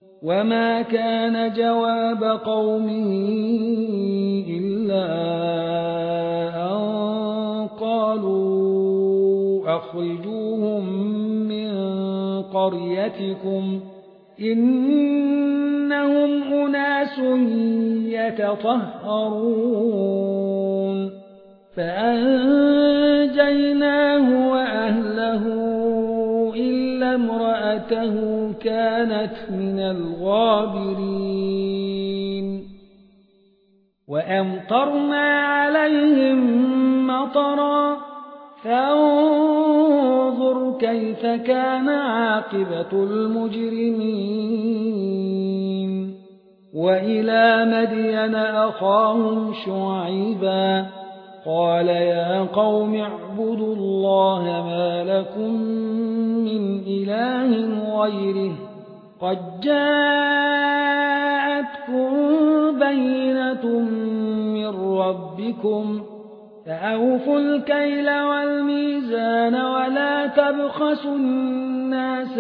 وما كان جواب قومه إلا أن قالوا أخرجوهم من قريتكم إنهم أناس يتطهرون فأنجيناه وأهله إلا امرأته كانت من الغابرين وأمطرنا عليهم مطرا فانظر كيف كان عاقبة المجرمين وإلى مدين أخاهم شعيبا قال يا قوم اعبدوا الله ما لكم من إله غيره قد جاءتكم بينة من ربكم فأوفوا الكيل والميزان ولا تبخسوا الناس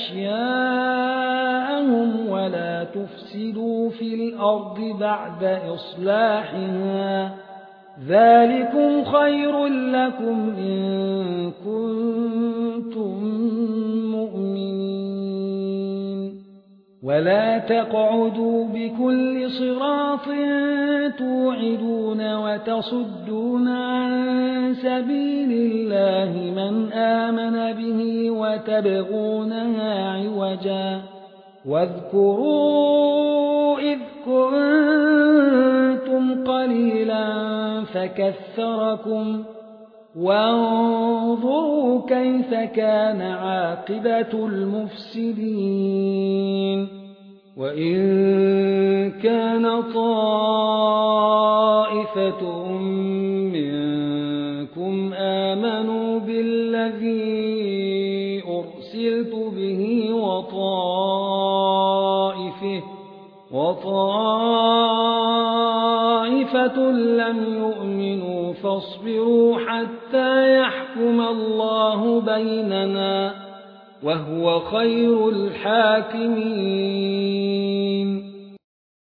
أشياءهم ولا تفسدوا في الأرض بعد إصلاحها ذلكم خير لكم إن كنتم مؤمنين ولا تقعدوا بكل صراط توعدون وتصدون عن سبيل الله من آمن به وتبغونها عوجا واذكروا إذ كنتم قليلا فكثركم وانظروا كيف كان عاقبة المفسدين وإن كان طائفة منكم آمنوا بالذي أرسلت به وطائفة لم يؤمنوا فاصبروا حتى يحكم الله بيننا وهو خير الحاكمين